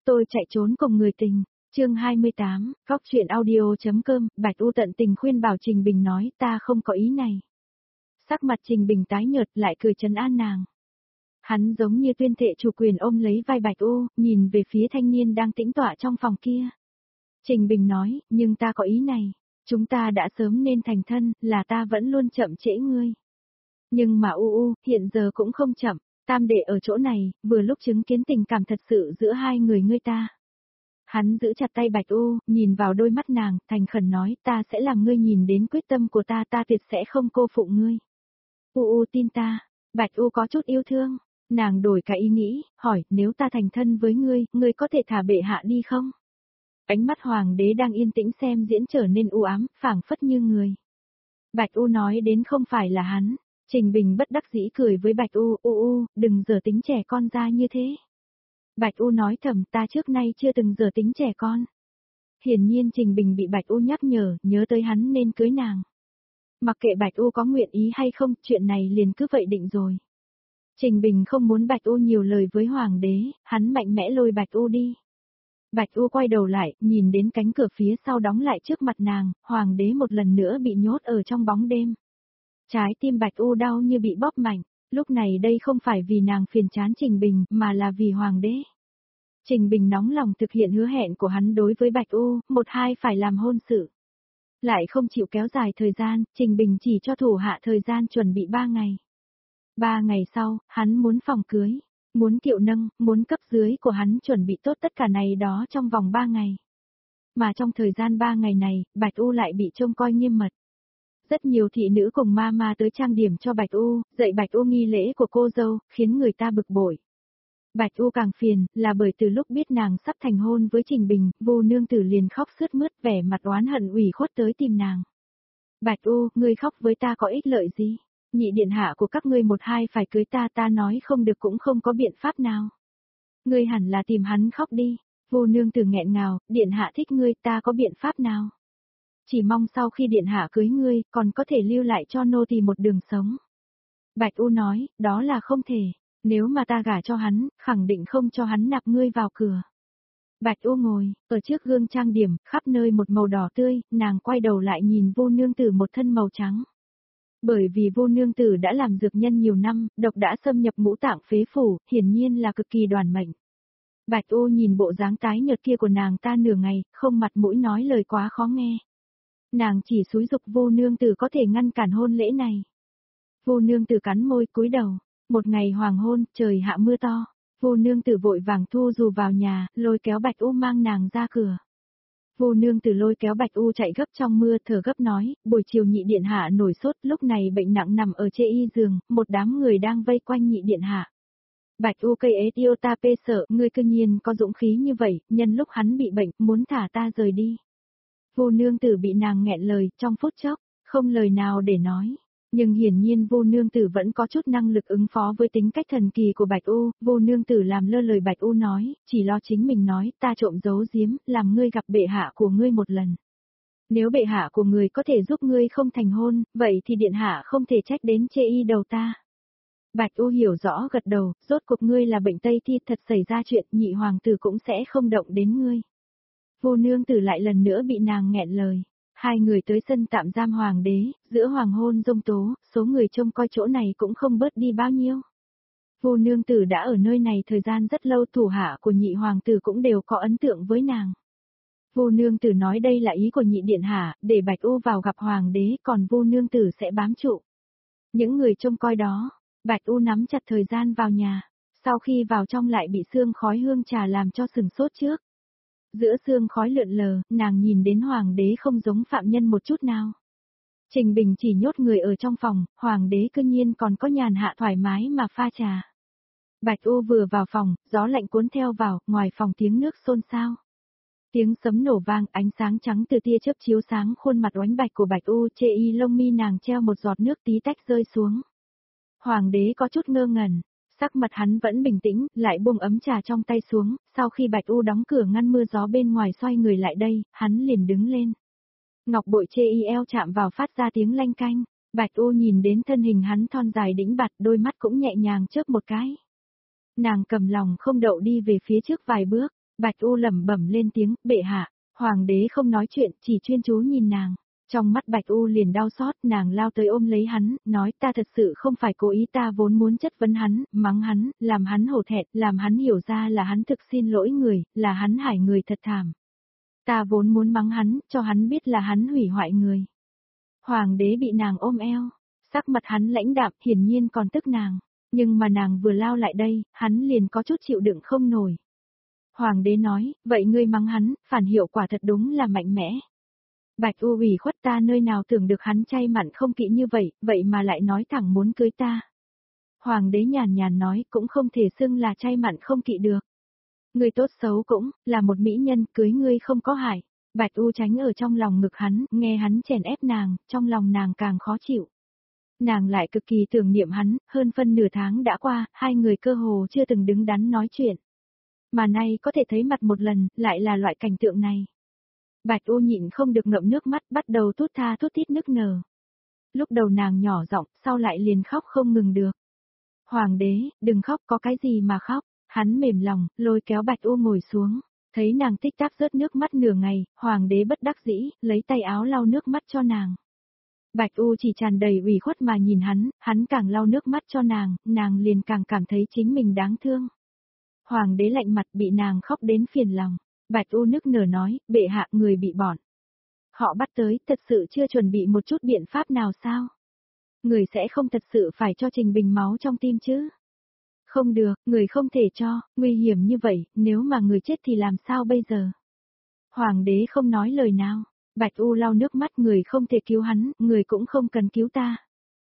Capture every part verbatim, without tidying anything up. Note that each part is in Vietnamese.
Tôi chạy trốn cùng người tình. Chương hai mươi tám, góc chuyện audio.com, Bạch U tận tình khuyên bảo Trình Bình nói ta không có ý này. Sắc mặt Trình Bình tái nhợt lại cười trấn an nàng. Hắn giống như tuyên thệ chủ quyền ôm lấy vai Bạch U, nhìn về phía thanh niên đang tĩnh tọa trong phòng kia. Trình Bình nói, nhưng ta có ý này, chúng ta đã sớm nên thành thân, là ta vẫn luôn chậm trễ ngươi. Nhưng mà U U, hiện giờ cũng không chậm, tam đệ ở chỗ này, vừa lúc chứng kiến tình cảm thật sự giữa hai người ngươi ta. Hắn giữ chặt tay Bạch U, nhìn vào đôi mắt nàng, thành khẩn nói, ta sẽ làm ngươi nhìn đến quyết tâm của ta, ta tuyệt sẽ không cô phụ ngươi. U U tin ta. Bạch U có chút yêu thương, nàng đổi cả ý nghĩ, hỏi, nếu ta thành thân với ngươi, ngươi có thể thả bệ hạ đi không? Ánh mắt hoàng đế đang yên tĩnh xem diễn trở nên u ám, phảng phất như người. Bạch U nói đến không phải là hắn. Trình Bình bất đắc dĩ cười với Bạch U, U U, đừng giờ tính trẻ con ra như thế. Bạch U nói thầm, ta trước nay chưa từng giờ tính trẻ con. Hiển nhiên Trình Bình bị Bạch U nhắc nhở, nhớ tới hắn nên cưới nàng. Mặc kệ Bạch U có nguyện ý hay không, chuyện này liền cứ vậy định rồi. Trình Bình không muốn Bạch U nhiều lời với hoàng đế, hắn mạnh mẽ lôi Bạch U đi. Bạch U quay đầu lại, nhìn đến cánh cửa phía sau đóng lại trước mặt nàng, hoàng đế một lần nữa bị nhốt ở trong bóng đêm. Trái tim Bạch U đau như bị bóp mạnh, lúc này đây không phải vì nàng phiền chán Trình Bình, mà là vì hoàng đế. Trình Bình nóng lòng thực hiện hứa hẹn của hắn đối với Bạch U, một hai phải làm hôn sự. Lại không chịu kéo dài thời gian, Trình Bình chỉ cho thủ hạ thời gian chuẩn bị ba ngày. Ba ngày sau, hắn muốn phòng cưới, muốn kiệu nâng, muốn cấp dưới của hắn chuẩn bị tốt tất cả này đó trong vòng ba ngày. Mà trong thời gian ba ngày này, Bạch U lại bị trông coi nghiêm mật. Rất nhiều thị nữ cùng ma ma tới trang điểm cho Bạch U, dạy Bạch U nghi lễ của cô dâu, khiến người ta bực bội. Bạch U càng phiền, là bởi từ lúc biết nàng sắp thành hôn với Trình Bình, Vu nương tử liền khóc sướt mướt vẻ mặt oán hận ủy khuất tới tìm nàng. Bạch U, ngươi khóc với ta có ích lợi gì? Nhị điện hạ của các ngươi một hai phải cưới ta, ta nói không được cũng không có biện pháp nào. Ngươi hẳn là tìm hắn khóc đi. Vu nương tử nghẹn ngào, điện hạ thích ngươi, ta có biện pháp nào? Chỉ mong sau khi điện hạ cưới ngươi, còn có thể lưu lại cho nô tỳ một đường sống. Bạch U nói, đó là không thể, nếu mà ta gả cho hắn, khẳng định không cho hắn nạp ngươi vào cửa. Bạch U ngồi, ở trước gương trang điểm, khắp nơi một màu đỏ tươi, nàng quay đầu lại nhìn Vu nương tử một thân màu trắng. Bởi vì Vu nương tử đã làm dược nhân nhiều năm, độc đã xâm nhập ngũ tạng phế phủ, hiển nhiên là cực kỳ đoản mệnh. Bạch U nhìn bộ dáng tái nhợt kia của nàng ta nửa ngày, không mặt mũi nói lời quá khó nghe. Nàng chỉ xúi giục Vu nương tử có thể ngăn cản hôn lễ này. Vu nương tử cắn môi cúi đầu. Một ngày hoàng hôn, trời hạ mưa to. Vu nương tử vội vàng thu dù vào nhà, lôi kéo Bạch U mang nàng ra cửa. Vu nương tử lôi kéo Bạch U chạy gấp trong mưa, thở gấp nói, buổi chiều nhị điện hạ nổi sốt, lúc này bệnh nặng nằm ở chê y giường, một đám người đang vây quanh nhị điện hạ. Bạch U cây ế tiêu ta pê sợ, ngươi cư nhiên có dũng khí như vậy, nhân lúc hắn bị bệnh, muốn thả ta rời đi. Vu nương tử bị nàng nghẹn lời, trong phút chốc, không lời nào để nói. Nhưng hiển nhiên Vu nương tử vẫn có chút năng lực ứng phó với tính cách thần kỳ của Bạch U, Vu nương tử làm lơ lời Bạch U nói, chỉ lo chính mình nói, ta trộm giấu giếm, làm ngươi gặp bệ hạ của ngươi một lần. Nếu bệ hạ của ngươi có thể giúp ngươi không thành hôn, vậy thì điện hạ không thể trách đến chê y đầu ta. Bạch U hiểu rõ gật đầu, rốt cuộc ngươi là bệnh Tây Thi, thật xảy ra chuyện, nhị hoàng tử cũng sẽ không động đến ngươi. Vu nương tử lại lần nữa bị nàng nghẹn lời. Hai người tới sân tạm giam hoàng đế, giữa hoàng hôn rông tố, số người trông coi chỗ này cũng không bớt đi bao nhiêu. Vu nương tử đã ở nơi này thời gian rất lâu, thủ hạ của nhị hoàng tử cũng đều có ấn tượng với nàng. Vu nương tử nói đây là ý của nhị điện hạ, để Bạch U vào gặp hoàng đế, còn Vu nương tử sẽ bám trụ. Những người trông coi đó, Bạch U nắm chặt thời gian vào nhà, sau khi vào trong lại bị sương khói hương trà làm cho sừng sốt trước. Giữa sương khói lượn lờ, nàng nhìn đến hoàng đế không giống phạm nhân một chút nào. Trình Bình chỉ nhốt người ở trong phòng, hoàng đế cư nhiên còn có nhàn hạ thoải mái mà pha trà. Bạch U vừa vào phòng, gió lạnh cuốn theo vào, ngoài phòng tiếng nước xôn xao. Tiếng sấm nổ vang, ánh sáng trắng từ tia chớp chiếu sáng khuôn mặt oánh bạch của Bạch U, chê y lông mi nàng treo một giọt nước tí tách rơi xuống. Hoàng đế có chút ngơ ngẩn. Sắc mặt hắn vẫn bình tĩnh, lại buông ấm trà trong tay xuống, sau khi Bạch U đóng cửa ngăn mưa gió bên ngoài xoay người lại đây, hắn liền đứng lên. Ngọc bội chê y eo chạm vào phát ra tiếng lanh canh, Bạch U nhìn đến thân hình hắn thon dài đĩnh bạt, đôi mắt cũng nhẹ nhàng chớp một cái. Nàng cầm lòng không đậu đi về phía trước vài bước, Bạch U lẩm bẩm lên tiếng, bệ hạ. Hoàng đế không nói chuyện, chỉ chuyên chú nhìn nàng. Trong mắt Bạch U liền đau xót, nàng lao tới ôm lấy hắn, nói ta thật sự không phải cố ý, ta vốn muốn chất vấn hắn, mắng hắn, làm hắn hổ thẹn, làm hắn hiểu ra là hắn thực xin lỗi người, là hắn hại người thật thảm. Ta vốn muốn mắng hắn, cho hắn biết là hắn hủy hoại người. Hoàng đế bị nàng ôm eo, sắc mặt hắn lãnh đạm, hiển nhiên còn tức nàng, nhưng mà nàng vừa lao lại đây, hắn liền có chút chịu đựng không nổi. Hoàng đế nói, vậy ngươi mắng hắn, phản hiệu quả thật đúng là mạnh mẽ. Bạch U ủy khuất, ta nơi nào tưởng được hắn chay mặn không kỵ như vậy, vậy mà lại nói thẳng muốn cưới ta. Hoàng đế nhàn nhàn nói, cũng không thể xưng là chay mặn không kỵ được. Ngươi tốt xấu cũng, là một mỹ nhân, cưới ngươi không có hại. Bạch U tránh ở trong lòng ngực hắn, nghe hắn chèn ép nàng, trong lòng nàng càng khó chịu. Nàng lại cực kỳ tưởng niệm hắn, hơn phân nửa tháng đã qua, hai người cơ hồ chưa từng đứng đắn nói chuyện. Mà nay có thể thấy mặt một lần, lại là loại cảnh tượng này. Bạch U nhịn không được ngậm nước mắt, bắt đầu thút tha thút thít nức nở. Lúc đầu nàng nhỏ giọng, sau lại liền khóc không ngừng được. Hoàng đế, đừng khóc, có cái gì mà khóc. Hắn mềm lòng, lôi kéo Bạch U ngồi xuống. Thấy nàng tích tắc rớt nước mắt nửa ngày, hoàng đế bất đắc dĩ, lấy tay áo lau nước mắt cho nàng. Bạch U chỉ tràn đầy ủy khuất mà nhìn hắn, hắn càng lau nước mắt cho nàng, nàng liền càng cảm thấy chính mình đáng thương. Hoàng đế lạnh mặt, bị nàng khóc đến phiền lòng. Bạch U nức nở nói, bệ hạ, người bị bọn họ bắt tới, thật sự chưa chuẩn bị một chút biện pháp nào sao? Người sẽ không thật sự phải cho Trình Bình máu trong tim chứ? Không được, người không thể cho, nguy hiểm như vậy, nếu mà người chết thì làm sao bây giờ? Hoàng đế không nói lời nào. Bạch U lau nước mắt, người không thể cứu hắn, người cũng không cần cứu ta.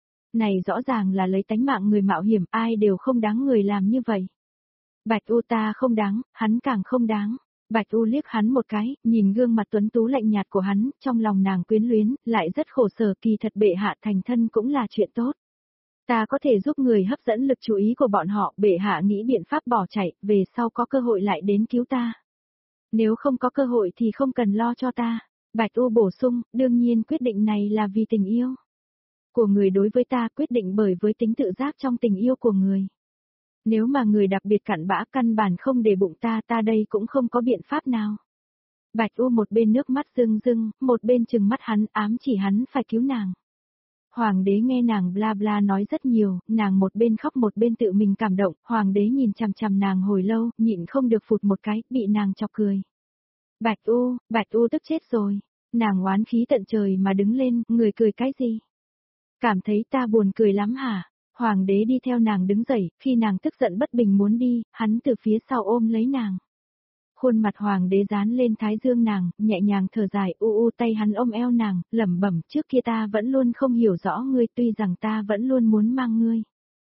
Này rõ ràng là lấy tánh mạng người mạo hiểm, ai đều không đáng người làm như vậy. Bạch U, ta không đáng, hắn càng không đáng. Bạch U liếc hắn một cái, nhìn gương mặt tuấn tú lạnh nhạt của hắn, trong lòng nàng quyến luyến, lại rất khổ sở, kỳ thật bệ hạ thành thân cũng là chuyện tốt. Ta có thể giúp người hấp dẫn lực chú ý của bọn họ, bệ hạ nghĩ biện pháp bỏ chạy, về sau có cơ hội lại đến cứu ta. Nếu không có cơ hội thì không cần lo cho ta. Bạch U bổ sung, đương nhiên quyết định này là vì tình yêu của người đối với ta, quyết định bởi với tính tự giác trong tình yêu của người. Nếu mà người đặc biệt cặn bã căn bản không để bụng ta, ta đây cũng không có biện pháp nào. Bạch U một bên nước mắt rưng rưng, một bên trừng mắt hắn, ám chỉ hắn phải cứu nàng. Hoàng đế nghe nàng bla bla nói rất nhiều, nàng một bên khóc một bên tự mình cảm động, hoàng đế nhìn chằm chằm nàng hồi lâu, nhịn không được phụt một cái, bị nàng chọc cười. Bạch U, Bạch U tức chết rồi. Nàng oán khí tận trời mà đứng lên, người cười cái gì? Cảm thấy ta buồn cười lắm hả? Hoàng đế đi theo nàng đứng dậy, khi nàng tức giận bất bình muốn đi, hắn từ phía sau ôm lấy nàng. Khuôn mặt hoàng đế dán lên thái dương nàng, nhẹ nhàng thở dài, u u tay hắn ôm eo nàng, lẩm bẩm, trước kia ta vẫn luôn không hiểu rõ ngươi, tuy rằng ta vẫn luôn muốn mang ngươi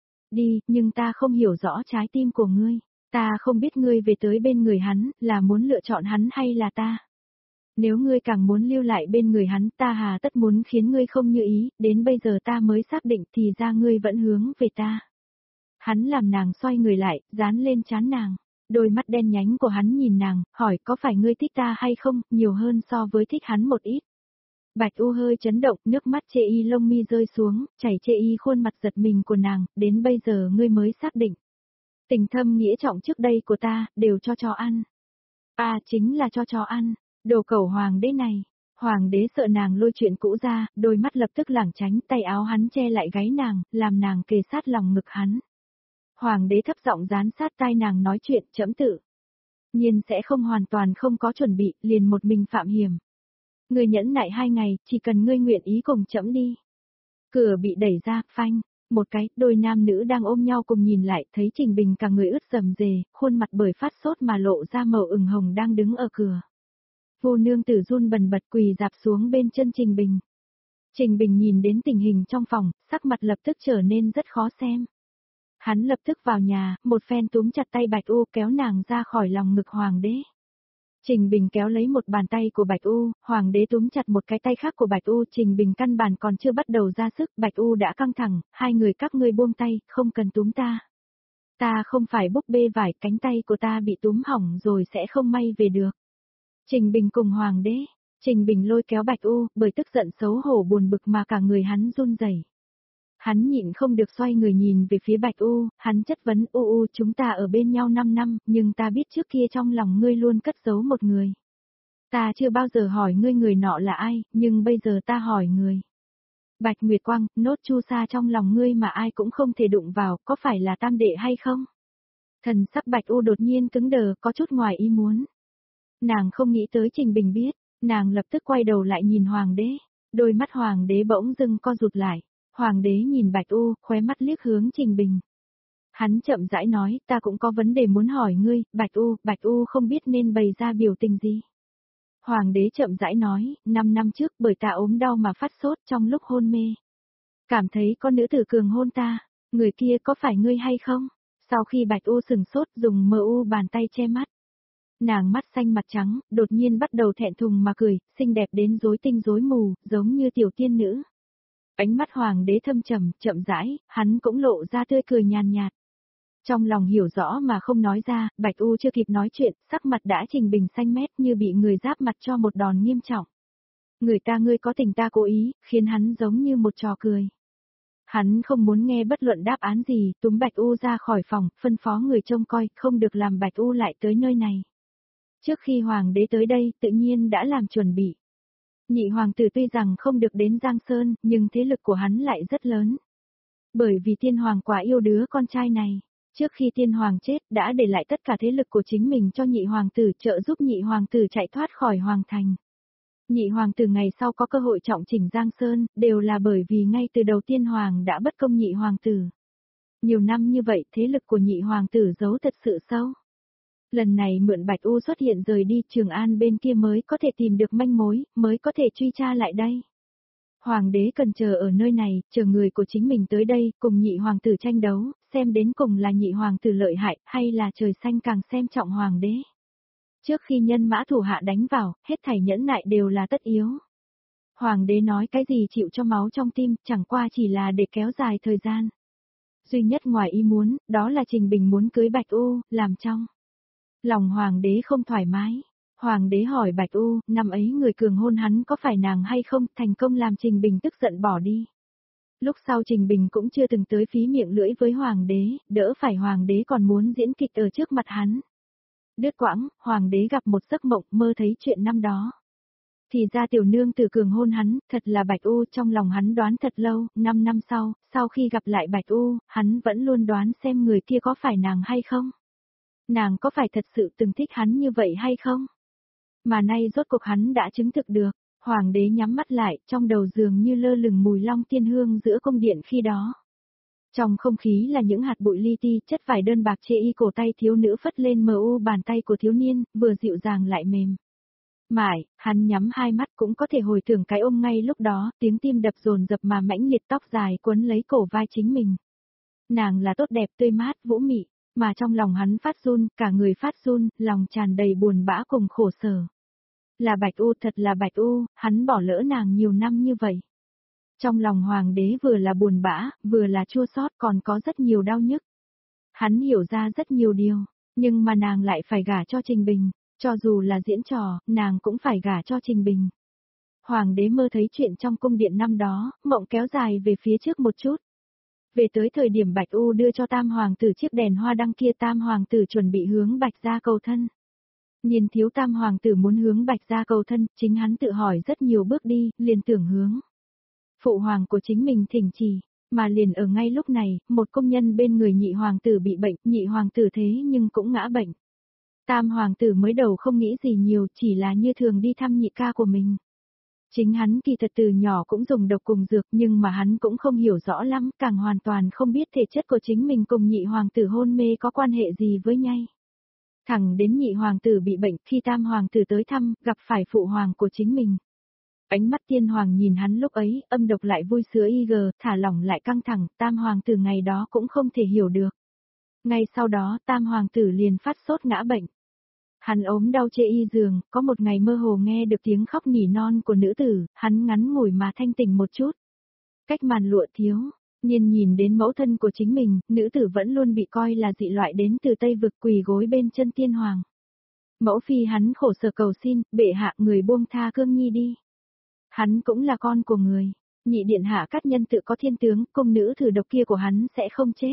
đi, nhưng ta không hiểu rõ trái tim của ngươi. Ta không biết ngươi về tới bên người hắn, là muốn lựa chọn hắn hay là ta. Nếu ngươi càng muốn lưu lại bên người hắn, ta hà tất muốn khiến ngươi không như ý, đến bây giờ ta mới xác định thì ra ngươi vẫn hướng về ta. Hắn làm nàng xoay người lại, dán lên trán nàng. Đôi mắt đen nhánh của hắn nhìn nàng, hỏi có phải ngươi thích ta hay không, nhiều hơn so với thích hắn một ít. Bạch U hơi chấn động, nước mắt chê y lông mi rơi xuống, chảy chê y khuôn mặt giật mình của nàng, đến bây giờ ngươi mới xác định. Tình thâm nghĩa trọng trước đây của ta, đều cho chó ăn. À chính là cho chó ăn, đồ cẩu hoàng đế này. Hoàng đế sợ nàng lôi chuyện cũ ra, đôi mắt lập tức lảng tránh, tay áo hắn che lại gáy nàng, làm nàng kề sát lòng ngực hắn. Hoàng đế thấp giọng dán sát tai nàng nói chuyện, trẫm tự nhiên sẽ không hoàn toàn không có chuẩn bị, liền một mình phạm hiểm. Ngươi nhẫn nại hai ngày, chỉ cần ngươi nguyện ý cùng trẫm đi. Cửa bị đẩy ra, phanh, một cái, đôi nam nữ đang ôm nhau cùng nhìn lại, thấy Trình Bình cả người ướt rầm rề, khuôn mặt bởi phát sốt mà lộ ra màu ửng hồng đang đứng ở cửa. Vô nương tử run bần bật quỳ dạp xuống bên chân Trình Bình. Trình Bình nhìn đến tình hình trong phòng, sắc mặt lập tức trở nên rất khó xem. Hắn lập tức vào nhà, một phen túm chặt tay Bạch U kéo nàng ra khỏi lòng ngực hoàng đế. Trình Bình kéo lấy một bàn tay của Bạch U, hoàng đế túm chặt một cái tay khác của Bạch U, Trình Bình căn bản còn chưa bắt đầu ra sức, Bạch U đã căng thẳng, hai người các ngươi buông tay, không cần túm ta. Ta không phải búp bê vải, cánh tay của ta bị túm hỏng rồi sẽ không may về được. Trình Bình cùng hoàng đế, Trình Bình lôi kéo Bạch U, bởi tức giận xấu hổ buồn bực mà cả người hắn run rẩy. Hắn nhịn không được xoay người nhìn về phía Bạch U, hắn chất vấn U U chúng ta ở bên nhau năm năm, nhưng ta biết trước kia trong lòng ngươi luôn cất giấu một người. Ta chưa bao giờ hỏi ngươi người nọ là ai, nhưng bây giờ ta hỏi người. Bạch Nguyệt Quang, nốt chu sa trong lòng ngươi mà ai cũng không thể đụng vào, có phải là tam đệ hay không? Thần sắc Bạch U đột nhiên cứng đờ, có chút ngoài ý muốn. Nàng không nghĩ tới Trình Bình biết, nàng lập tức quay đầu lại nhìn Hoàng đế, đôi mắt Hoàng đế bỗng dưng co rụt lại. Hoàng đế nhìn Bạch U, khóe mắt liếc hướng Trình Bình. Hắn chậm rãi nói, ta cũng có vấn đề muốn hỏi ngươi, Bạch U, Bạch U không biết nên bày ra biểu tình gì. Hoàng đế chậm rãi nói, năm năm trước bởi ta ốm đau mà phát sốt trong lúc hôn mê. Cảm thấy con nữ tử cường hôn ta, người kia có phải ngươi hay không? Sau khi Bạch U sừng sốt dùng mờ u bàn tay che mắt. Nàng mắt xanh mặt trắng, đột nhiên bắt đầu thẹn thùng mà cười, xinh đẹp đến rối tinh rối mù, giống như tiểu tiên nữ. Ánh mắt Hoàng đế thâm trầm, chậm rãi, hắn cũng lộ ra tươi cười nhàn nhạt. Trong lòng hiểu rõ mà không nói ra, Bạch U chưa kịp nói chuyện, sắc mặt đã Trình Bình xanh mét như bị người giáp mặt cho một đòn nghiêm trọng. Người ta ngươi có tình ta cố ý, khiến hắn giống như một trò cười. Hắn không muốn nghe bất luận đáp án gì, túm Bạch U ra khỏi phòng, phân phó người trông coi, không được làm Bạch U lại tới nơi này. Trước khi Hoàng đế tới đây, tự nhiên đã làm chuẩn bị. Nhị hoàng tử tuy rằng không được đến Giang Sơn, nhưng thế lực của hắn lại rất lớn. Bởi vì tiên hoàng quá yêu đứa con trai này. Trước khi tiên hoàng chết, đã để lại tất cả thế lực của chính mình cho nhị hoàng tử trợ giúp nhị hoàng tử chạy thoát khỏi hoàng thành. Nhị hoàng tử ngày sau có cơ hội trọng chỉnh Giang Sơn, đều là bởi vì ngay từ đầu tiên hoàng đã bất công nhị hoàng tử. Nhiều năm như vậy, thế lực của nhị hoàng tử giấu thật sự sâu. Lần này mượn Bạch U xuất hiện rời đi, Trường An bên kia mới có thể tìm được manh mối, mới có thể truy tra lại đây. Hoàng đế cần chờ ở nơi này, chờ người của chính mình tới đây, cùng nhị hoàng tử tranh đấu, xem đến cùng là nhị hoàng tử lợi hại, hay là trời xanh càng xem trọng hoàng đế. Trước khi nhân mã thủ hạ đánh vào, hết thảy nhẫn nại đều là tất yếu. Hoàng đế nói cái gì chịu cho máu trong tim, chẳng qua chỉ là để kéo dài thời gian. Duy nhất ngoài ý muốn, đó là Trình Bình muốn cưới Bạch U, làm trong. Lòng hoàng đế không thoải mái. Hoàng đế hỏi Bạch U, năm ấy người cường hôn hắn có phải nàng hay không, thành công làm Trình Bình tức giận bỏ đi. Lúc sau Trình Bình cũng chưa từng tới phí miệng lưỡi với hoàng đế, đỡ phải hoàng đế còn muốn diễn kịch ở trước mặt hắn. Đứt quãng, hoàng đế gặp một giấc mộng mơ thấy chuyện năm đó. Thì ra tiểu nương từ cường hôn hắn, thật là Bạch U, trong lòng hắn đoán thật lâu, năm năm sau, sau khi gặp lại Bạch U, hắn vẫn luôn đoán xem người kia có phải nàng hay không. Nàng có phải thật sự từng thích hắn như vậy hay không? Mà nay rốt cuộc hắn đã chứng thực được, hoàng đế nhắm mắt lại, trong đầu giường như lơ lửng mùi long tiên hương giữa cung điện khi đó. Trong không khí là những hạt bụi li ti, chất vải đơn bạc chê y cổ tay thiếu nữ phất lên mờ u bàn tay của thiếu niên, vừa dịu dàng lại mềm. Mãi, hắn nhắm hai mắt cũng có thể hồi tưởng cái ôm ngay lúc đó, tiếng tim đập dồn dập mà mãnh liệt, tóc dài quấn lấy cổ vai chính mình. Nàng là tốt đẹp tươi mát, vũ mị, mà trong lòng hắn phát run, cả người phát run, lòng tràn đầy buồn bã cùng khổ sở. Là Bạch U, thật là Bạch U, hắn bỏ lỡ nàng nhiều năm như vậy. Trong lòng hoàng đế vừa là buồn bã, vừa là chua xót, còn có rất nhiều đau nhức. Hắn hiểu ra rất nhiều điều, nhưng mà nàng lại phải gả cho Trình Bình, cho dù là diễn trò, nàng cũng phải gả cho Trình Bình. Hoàng đế mơ thấy chuyện trong cung điện năm đó, mộng kéo dài về phía trước một chút. Về tới thời điểm Bạch U đưa cho tam hoàng tử chiếc đèn hoa đăng kia, tam hoàng tử chuẩn bị hướng Bạch gia cầu thân. Nhìn thiếu tam hoàng tử muốn hướng Bạch gia cầu thân, chính hắn tự hỏi rất nhiều bước đi, liền tưởng hướng. Phụ hoàng của chính mình thỉnh chỉ, mà liền ở ngay lúc này, một công nhân bên người nhị hoàng tử bị bệnh, nhị hoàng tử thế nhưng cũng ngã bệnh. Tam hoàng tử mới đầu không nghĩ gì nhiều, chỉ là như thường đi thăm nhị ca của mình. Chính hắn kỳ thật từ nhỏ cũng dùng độc cùng dược, nhưng mà hắn cũng không hiểu rõ lắm, càng hoàn toàn không biết thể chất của chính mình cùng nhị hoàng tử hôn mê có quan hệ gì với nhau. Thẳng đến nhị hoàng tử bị bệnh, khi tam hoàng tử tới thăm, gặp phải phụ hoàng của chính mình. Ánh mắt tiên hoàng nhìn hắn lúc ấy, âm độc lại vui sướng y gờ, thả lỏng lại căng thẳng, tam hoàng tử ngày đó cũng không thể hiểu được. Ngay sau đó, tam hoàng tử liền phát sốt ngã bệnh. Hắn ốm đau chê y giường, có một ngày mơ hồ nghe được tiếng khóc nỉ non của nữ tử, hắn ngắn ngủi mà thanh tỉnh một chút. Cách màn lụa thiếu, nhiên nhìn đến mẫu thân của chính mình, nữ tử vẫn luôn bị coi là dị loại đến từ Tây Vực, quỳ gối bên chân tiên hoàng. Mẫu phi hắn khổ sở cầu xin, bệ hạ người buông tha Cương Nhi đi. Hắn cũng là con của người, Nhị điện hạ Cát Nhân tự có thiên tướng, cung nữ thử độc kia của hắn sẽ không chết.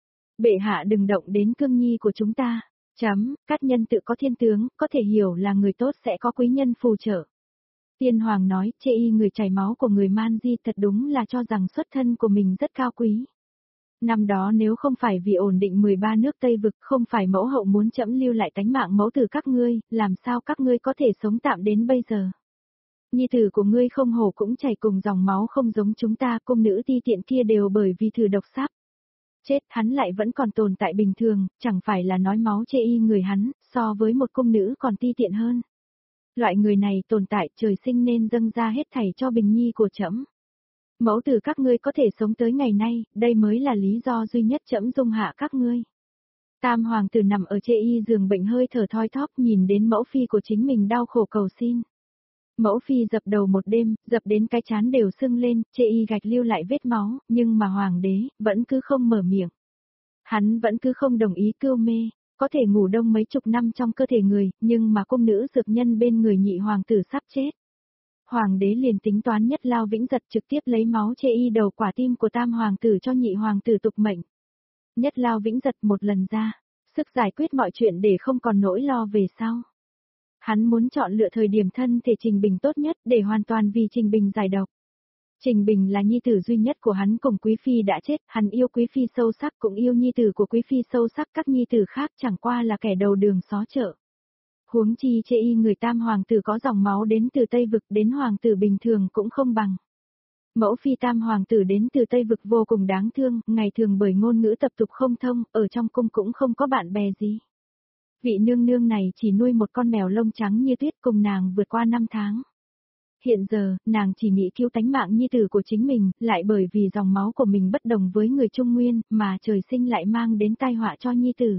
Bệ hạ đừng động đến cương nhi của chúng ta. Chấm, Cát Nhân tự có thiên tướng, có thể hiểu là người tốt sẽ có quý nhân phù trợ. Tiên hoàng nói, chê y người chảy máu của người Man Di thật đúng là cho rằng xuất thân của mình rất cao quý. Năm đó nếu không phải vì ổn định mười ba nước Tây Vực, không phải mẫu hậu muốn trẫm lưu lại tánh mạng mẫu tử các ngươi, làm sao các ngươi có thể sống tạm đến bây giờ. Nhi tử của ngươi không hổ cũng chảy cùng dòng máu không giống chúng ta, cung nữ ti tiện kia đều bởi vì thử độc sắp chết, hắn lại vẫn còn tồn tại bình thường, chẳng phải là nói máu chê y người hắn, so với một cung nữ còn ti tiện hơn. Loại người này tồn tại trời sinh nên dâng ra hết thảy cho bình nhi của trẫm. Mẫu tử các ngươi có thể sống tới ngày nay, đây mới là lý do duy nhất trẫm dung hạ các ngươi. Tam hoàng tử nằm ở chê y giường bệnh hơi thở thoi thóp nhìn đến mẫu phi của chính mình đau khổ cầu xin. Mẫu phi dập đầu một đêm, dập đến cái chán đều sưng lên, chê y gạch lưu lại vết máu, nhưng mà hoàng đế, vẫn cứ không mở miệng. Hắn vẫn cứ không đồng ý cưu mê, có thể ngủ đông mấy chục năm trong cơ thể người, nhưng mà cung nữ dược nhân bên người nhị hoàng tử sắp chết. Hoàng đế liền tính toán Nhất Lao Vĩnh Giật trực tiếp lấy máu chê y đầu quả tim của tam hoàng tử cho nhị hoàng tử tục mệnh. Nhất Lao Vĩnh Giật một lần ra, sức giải quyết mọi chuyện để không còn nỗi lo về sau. Hắn muốn chọn lựa thời điểm thân thể Trình Bình tốt nhất để hoàn toàn vì Trình Bình giải độc. Trình Bình là nhi tử duy nhất của hắn cùng Quý Phi đã chết, hắn yêu Quý Phi sâu sắc cũng yêu nhi tử của Quý Phi sâu sắc, các nhi tử khác chẳng qua là kẻ đầu đường xó chợ. Huống chi chê y người tam hoàng tử có dòng máu đến từ Tây Vực đến hoàng tử bình thường cũng không bằng. Mẫu phi tam hoàng tử đến từ Tây Vực vô cùng đáng thương, ngày thường bởi ngôn ngữ tập tục không thông, ở trong cung cũng không có bạn bè gì. Vị nương nương này chỉ nuôi một con mèo lông trắng như tuyết cùng nàng vượt qua năm tháng. Hiện giờ, nàng chỉ nghĩ cứu tánh mạng nhi tử của chính mình, lại bởi vì dòng máu của mình bất đồng với người Trung Nguyên, mà trời sinh lại mang đến tai họa cho nhi tử.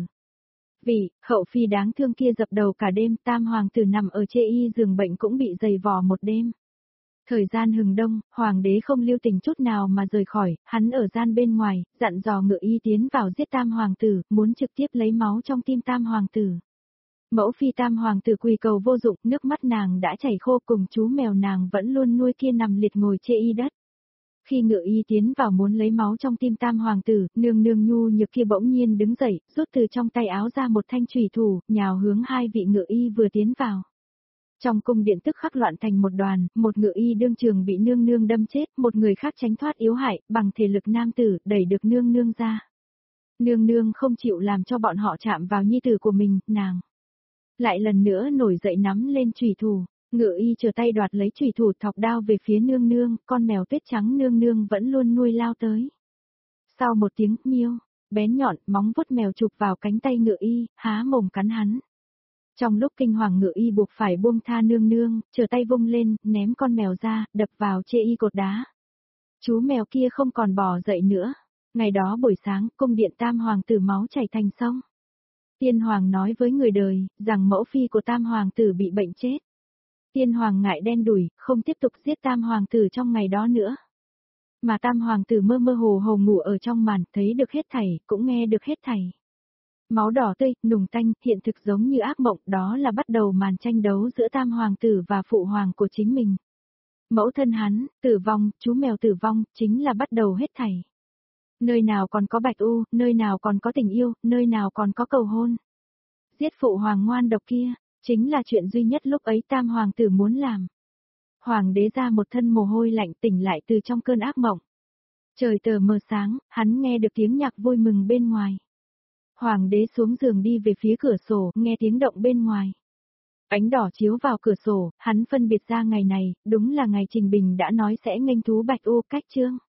Vì, hậu phi đáng thương kia dập đầu cả đêm, tam hoàng tử nằm ở chê y giường bệnh cũng bị dày vò một đêm. Thời gian hừng đông, hoàng đế không lưu tình chút nào mà rời khỏi, hắn ở gian bên ngoài, dặn dò ngự y tiến vào giết tam hoàng tử, muốn trực tiếp lấy máu trong tim tam hoàng tử. Mẫu phi tam hoàng tử quỳ cầu vô dụng, nước mắt nàng đã chảy khô cùng chú mèo nàng vẫn luôn nuôi kia nằm liệt ngồi chê y đất. Khi ngự y tiến vào muốn lấy máu trong tim tam hoàng tử, nương nương nhu nhược kia bỗng nhiên đứng dậy, rút từ trong tay áo ra một thanh chùy thủ, nhào hướng hai vị ngự y vừa tiến vào. Trong cung điện tức khắc loạn thành một đoàn, một ngự y đương trường bị nương nương đâm chết, một người khác tránh thoát yếu hại, bằng thể lực nam tử, đẩy được nương nương ra. Nương nương không chịu làm cho bọn họ chạm vào nhi tử của mình, nàng lại lần nữa nổi dậy nắm lên chùy thủ. Ngự y chờ tay đoạt lấy chùy thủ thọc đao về phía nương nương, con mèo tuyết trắng nương nương vẫn luôn nuôi lao tới. Sau một tiếng miêu, bén nhọn, móng vuốt mèo chụp vào cánh tay ngự y, há mồm cắn hắn. Trong lúc kinh hoàng ngự y buộc phải buông tha nương nương, chờ tay vung lên, ném con mèo ra, đập vào chê y cột đá. Chú mèo kia không còn bò dậy nữa. Ngày đó buổi sáng, cung điện tam hoàng tử máu chảy thành sông. Tiên hoàng nói với người đời, rằng mẫu phi của tam hoàng tử bị bệnh chết. Tiên hoàng ngại đen đủi, không tiếp tục giết tam hoàng tử trong ngày đó nữa. Mà tam hoàng tử mơ mơ hồ hồ ngủ ở trong màn, thấy được hết thảy, cũng nghe được hết thảy. Máu đỏ tươi, nùng tanh, hiện thực giống như ác mộng, đó là bắt đầu màn tranh đấu giữa tam hoàng tử và phụ hoàng của chính mình. Mẫu thân hắn, tử vong, chú mèo tử vong, chính là bắt đầu hết thảy. Nơi nào còn có bạch u, nơi nào còn có tình yêu, nơi nào còn có cầu hôn. Giết phụ hoàng ngoan độc kia, chính là chuyện duy nhất lúc ấy tam hoàng tử muốn làm. Hoàng đế ra một thân mồ hôi lạnh tỉnh lại từ trong cơn ác mộng. Trời tờ mờ sáng, hắn nghe được tiếng nhạc vui mừng bên ngoài. Hoàng đế xuống giường đi về phía cửa sổ, nghe tiếng động bên ngoài. Ánh đỏ chiếu vào cửa sổ, hắn phân biệt ra ngày này, đúng là ngày Trình Bình đã nói sẽ nghênh thú Bạch U cách chương.